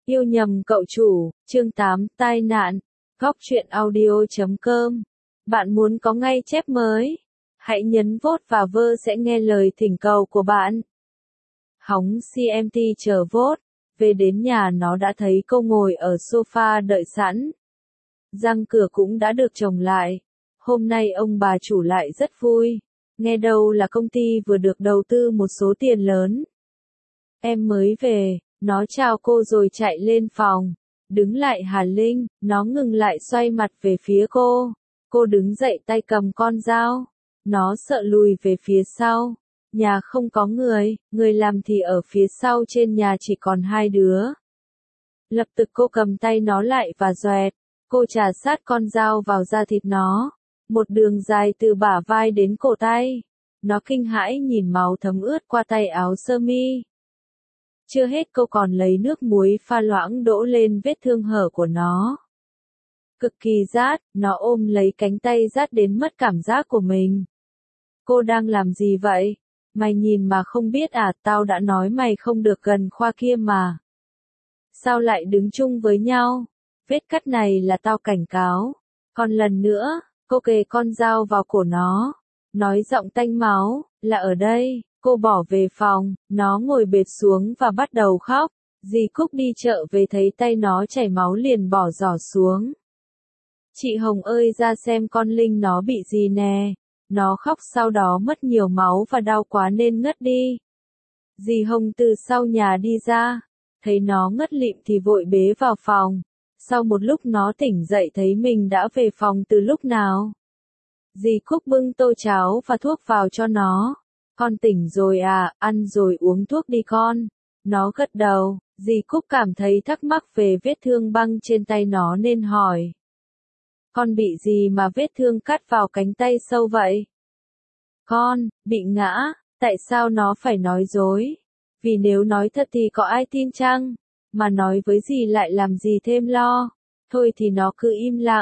Yêu nhầm cậu chủ, chương 8, tai nạn. Góc truyện audio.com. Bạn muốn có ngay chép mới? Hãy nhấn vote và vơ sẽ nghe lời thỉnh cầu của bạn. Hóng CMT chờ vote. Về đến nhà nó đã thấy cô ngồi ở sofa đợi sẵn. Răng cửa cũng đã được chồng lại. Hôm nay ông bà chủ lại rất vui. Nghe đâu là công ty vừa được đầu tư một số tiền lớn. Em mới về. Nó chào cô rồi chạy lên phòng. Đứng lại Hà Linh, nó ngừng lại xoay mặt về phía cô. Cô đứng dậy tay cầm con dao. Nó sợ lùi về phía sau. Nhà không có người làm thì ở phía sau trên nhà chỉ còn hai đứa. Lập tức cô cầm tay nó lại và doẹt. Cô chà sát con dao vào da thịt nó. Một đường dài từ bả vai đến cổ tay. Nó kinh hãi nhìn máu thấm ướt qua tay áo sơ mi. Chưa hết cô còn lấy nước muối pha loãng đổ lên vết thương hở của nó. Cực kỳ rát, nó ôm lấy cánh tay rát đến mất cảm giác của mình. Cô đang làm gì vậy? Mày nhìn mà không biết à, tao đã nói mày không được gần khoa kia mà. Sao lại đứng chung với nhau? Vết cắt này là tao cảnh cáo. Còn lần nữa, cô kề con dao vào cổ nó. Nói giọng tanh máu, là ở đây. Cô bỏ về phòng, nó ngồi bệt xuống và bắt đầu khóc. Dì Cúc đi chợ về thấy tay nó chảy máu liền bỏ giỏ xuống. Chị Hồng ơi ra xem con Linh nó bị gì nè. Nó khóc sau đó mất nhiều máu và đau quá nên ngất đi. Dì Hồng từ sau nhà đi ra. Thấy nó ngất lịm thì vội bế vào phòng. Sau một lúc nó tỉnh dậy thấy mình đã về phòng từ lúc nào. Dì Cúc bưng tô cháo và thuốc vào cho nó. Con tỉnh rồi à, ăn rồi uống thuốc đi con. Nó gật đầu, dì Cúc cảm thấy thắc mắc về vết thương băng trên tay nó nên hỏi. Con bị gì mà vết thương cắt vào cánh tay sâu vậy? Con, bị ngã, tại sao nó phải nói dối? Vì nếu nói thật thì có ai tin chăng? Mà nói với dì lại làm gì thêm lo? Thôi thì nó cứ im lặng.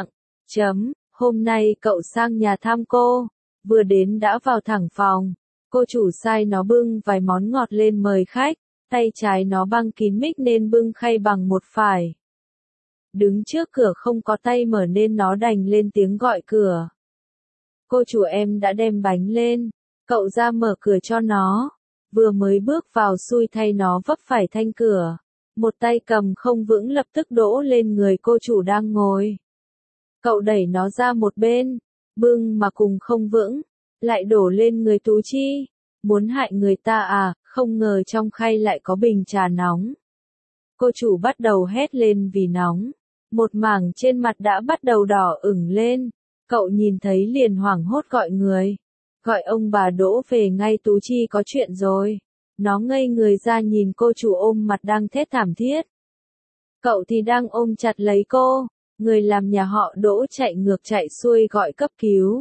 Hôm nay cậu sang nhà thăm cô. Vừa đến đã vào thẳng phòng. Cô chủ sai nó bưng vài món ngọt lên mời khách, tay trái nó băng kín mic nên bưng khay bằng một phải. Đứng trước cửa không có tay mở nên nó đành lên tiếng gọi cửa. Cô chủ em đã đem bánh lên, cậu ra mở cửa cho nó. Vừa mới bước vào xui thay nó vấp phải thanh cửa. Một tay cầm không vững lập tức đổ lên người cô chủ đang ngồi. Cậu đẩy nó ra một bên, bưng mà cùng không vững. Lại đổ lên người Tú Chi. Muốn hại người ta à, không ngờ trong khay lại có bình trà nóng. Cô chủ bắt đầu hét lên vì nóng. Một mảng trên mặt đã bắt đầu đỏ ửng lên. Cậu nhìn thấy liền hoảng hốt gọi người. Gọi ông bà Đỗ về ngay, Tú Chi có chuyện rồi. Nó ngây người ra nhìn cô chủ ôm mặt đang thét thảm thiết. Cậu thì đang ôm chặt lấy cô. Người làm nhà họ Đỗ chạy ngược chạy xuôi gọi cấp cứu.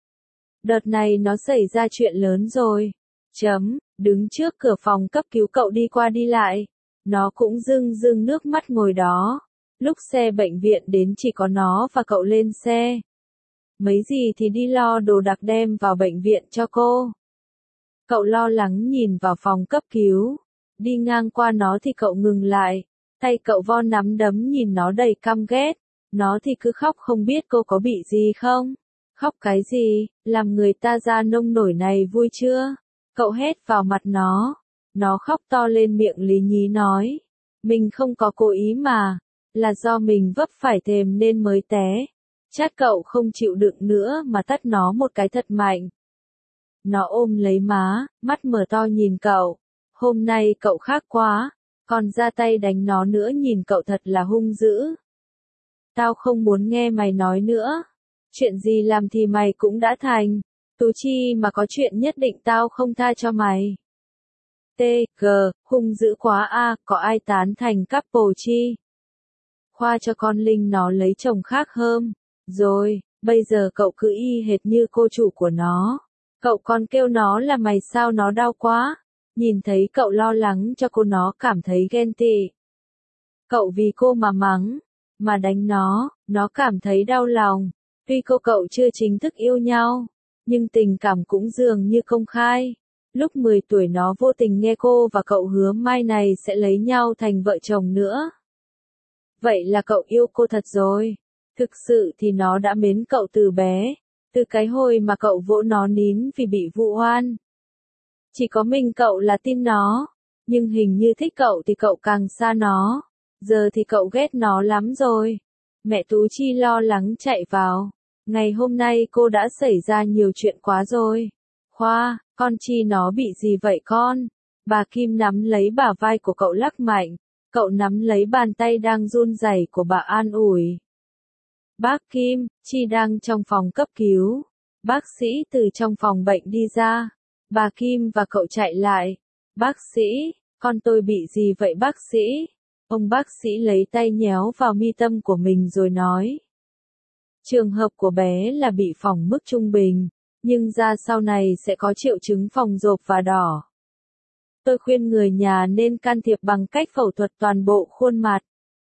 Đợt này nó xảy ra chuyện lớn rồi. Đứng trước cửa phòng cấp cứu cậu đi qua đi lại. Nó cũng rưng rưng nước mắt ngồi đó. Lúc xe bệnh viện đến chỉ có nó và cậu lên xe. Mấy gì thì đi lo đồ đạc đem vào bệnh viện cho cô. Cậu lo lắng nhìn vào phòng cấp cứu. Đi ngang qua nó thì cậu ngừng lại. Tay cậu vo nắm đấm nhìn nó đầy căm ghét. Nó thì cứ khóc không biết cô có bị gì không. Khóc cái gì, làm người ta ra nông nổi này vui chưa? Cậu hét vào mặt nó. Nó khóc to lên miệng lý nhí nói. Mình không có cố ý mà. Là do mình vấp phải thềm nên mới té. Chắc cậu không chịu đựng nữa mà tát nó một cái thật mạnh. Nó ôm lấy má, mắt mở to nhìn cậu. Hôm nay cậu khác quá. Còn ra tay đánh nó nữa nhìn cậu thật là hung dữ. Tao không muốn nghe mày nói nữa. Chuyện gì làm thì mày cũng đã thành. Tú Chi mà có chuyện nhất định tao không tha cho mày. T.G. Hung dữ quá a, có ai tán thành couple chi? Khoa cho con Linh nó lấy chồng khác hơn. Rồi, bây giờ cậu cứ y hệt như cô chủ của nó. Cậu còn kêu nó là mày sao nó đau quá. Nhìn thấy cậu lo lắng cho cô nó cảm thấy ghen tị. Cậu vì cô mà mắng, mà đánh nó cảm thấy đau lòng. Tuy cậu chưa chính thức yêu nhau, nhưng tình cảm cũng dường như công khai. Lúc 10 tuổi nó vô tình nghe cô và cậu hứa mai này sẽ lấy nhau thành vợ chồng nữa. Vậy là cậu yêu cô thật rồi. Thực sự thì nó đã mến cậu từ bé, từ cái hồi mà cậu vỗ nó nín vì bị vu oan. Chỉ có mình cậu là tin nó, nhưng hình như thích cậu thì cậu càng xa nó. Giờ thì cậu ghét nó lắm rồi. Mẹ Tú Chi lo lắng chạy vào. Ngày hôm nay cô đã xảy ra nhiều chuyện quá rồi. Khoa, con Chi nó bị gì vậy con? Bà Kim nắm lấy bả vai của cậu lắc mạnh. Cậu nắm lấy bàn tay đang run rẩy của bà an ủi. Bác Kim, Chi đang trong phòng cấp cứu. Bác sĩ từ trong phòng bệnh đi ra. Bà Kim và cậu chạy lại. Bác sĩ, con tôi bị gì vậy bác sĩ? Ông bác sĩ lấy tay nhéo vào mi tâm của mình rồi nói. Trường hợp của bé là bị phỏng mức trung bình, nhưng da sau này sẽ có triệu chứng phồng rộp và đỏ. Tôi khuyên người nhà nên can thiệp bằng cách phẫu thuật toàn bộ khuôn mặt.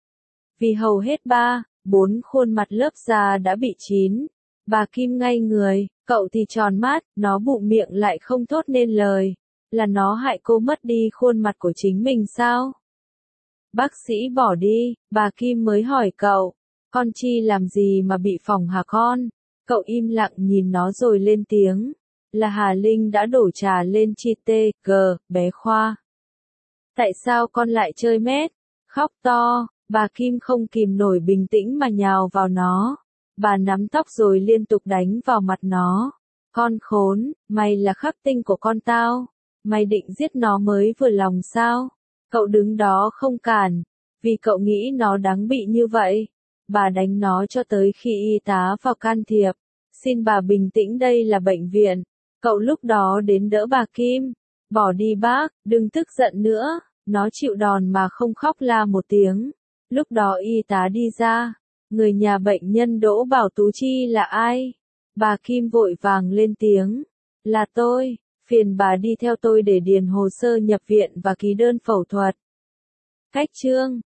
Vì hầu hết 3-4 khuôn mặt lớp da đã bị chín. Bà Kim ngay người, cậu thì tròn mắt, nó bụm miệng lại không thốt nên lời. Là nó hại cô mất đi khuôn mặt của chính mình sao? Bác sĩ bỏ đi, bà Kim mới hỏi cậu. Con Chi làm gì mà bị phỏng hả con? Cậu im lặng nhìn nó rồi lên tiếng. Là Hà Linh đã đổ trà lên Chi tê, bé Khoa. Tại sao con lại chơi mét? Khóc to, bà Kim không kìm nổi bình tĩnh mà nhào vào nó. Bà nắm tóc rồi liên tục đánh vào mặt nó. Con khốn, mày là khắc tinh của con tao. Mày định giết nó mới vừa lòng sao? Cậu đứng đó không cản, vì cậu nghĩ nó đáng bị như vậy. Bà đánh nó cho tới khi y tá vào can thiệp. Xin bà bình tĩnh, đây là bệnh viện. Cậu lúc đó đến đỡ bà Kim. Bỏ đi bác, đừng tức giận nữa. Nó chịu đòn mà không khóc la một tiếng. Lúc đó y tá đi ra. Người nhà bệnh nhân Đỗ bảo Tú Chi là ai? Bà Kim vội vàng lên tiếng. Là tôi, phiền bà đi theo tôi để điền hồ sơ nhập viện và ký đơn phẫu thuật. Cách chương